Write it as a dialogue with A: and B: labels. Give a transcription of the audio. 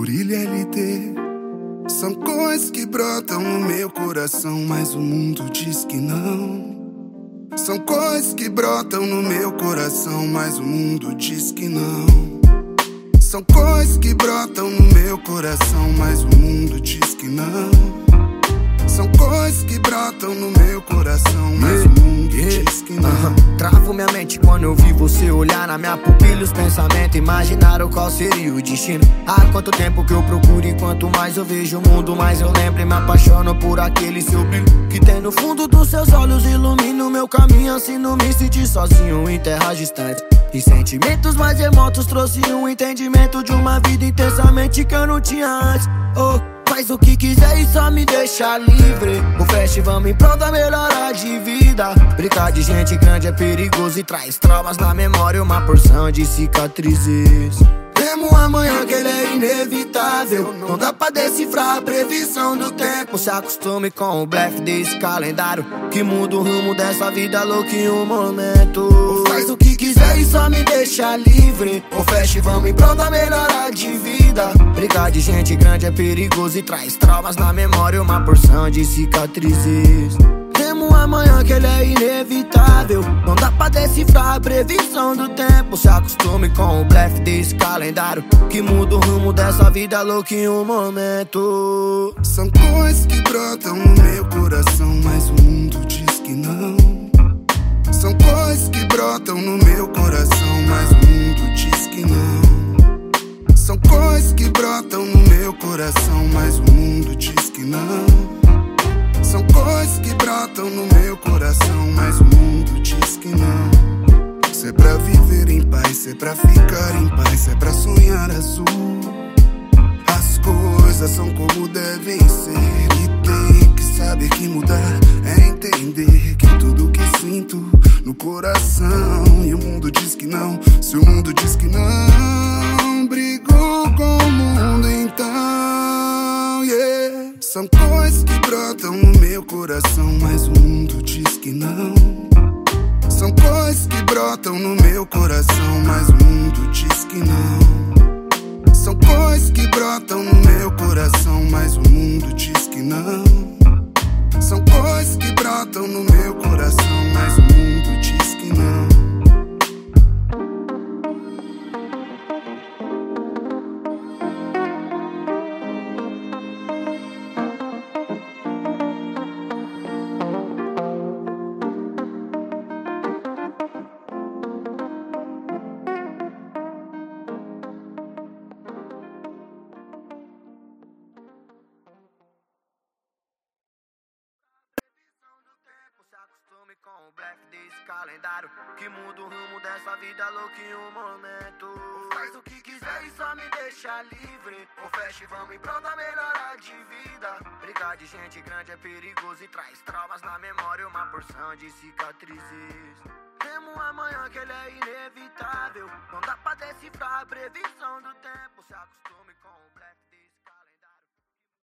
A: Murilo LT. São coisas que brotam no meu coração, mas o mundo diz que não. São coisas que brotam no meu coração, mas o mundo diz que não. São coisas que brotam no meu coração, mas o mundo diz que não. São coisas que brotam no meu coração, mas o mundo diz que não.
B: Travo minha mente quando eu vi você olhar na minha pupila. Os pensamentos imaginaram qual seria o destino. Há quanto tempo que eu procuro e quanto mais eu vejo o mundo, mais eu lembro e me apaixono por aquele seu brilho que tem no fundo dos seus olhos. Ilumina o meu caminho, assim não me sentir sozinho em terras distantes. E sentimentos mais remotos trouxe um entendimento de uma vida intensamente que eu não tinha antes. Oh, faz o que quiser e só me deixa livre. O festival me prol da melhora de vida. Brincar de gente grande é perigoso e traz traumas na memória, uma porção de cicatrizes. Temo amanhã que ele é inevitável, não dá pra decifrar a previsão do tempo. Se acostume com o blefe desse calendário que muda o rumo dessa vida louca em um momento. Faz o que quiser e só me deixa livre. O festival me prol da melhora de vida. Brincar de gente grande é perigoso e traz traumas na memória, uma porção de cicatrizes. Temo amanhã que ele é inevitável, não dá pra decifrar a previsão do tempo. Se acostume com o blefe desse calendário que muda o rumo dessa vida louca em um momento.
A: São coisas que brotam no meu coração, mas o mundo diz que não. São coisas que brotam no meu coração, mas o mundo diz que não. São coisas que brotam no meu coração, mas o mundo diz que não. São coisas que brotam no meu coração, mas o mundo diz que não. Se é pra viver em paz, se é pra ficar em paz, se é pra sonhar azul. As coisas são como devem ser e tem que saber que mudar é entender que tudo que sinto no coração. E o mundo diz que não, se o mundo diz que não, brigou com o mundo então, yeah. São coisas que brotam no meu coração, mas o mundo diz que não. São coisas que brotam no meu coração, mas o mundo diz que não. São coisas que brotam no meu coração, mas o mundo diz que não. São coisas que brotam no meu coração, mas o mundo diz que não.
B: Com o blefe desse calendário que muda o rumo dessa vida louca em um momento. Faz o que quiser e só me deixa livre. O festival me prol da melhora de vida. Brincar de gente grande é perigoso e traz traumas na memória, uma porção de cicatrizes. Temo amanhã que ele é inevitável, não dá pra decifrar a previsão do tempo. Se acostume com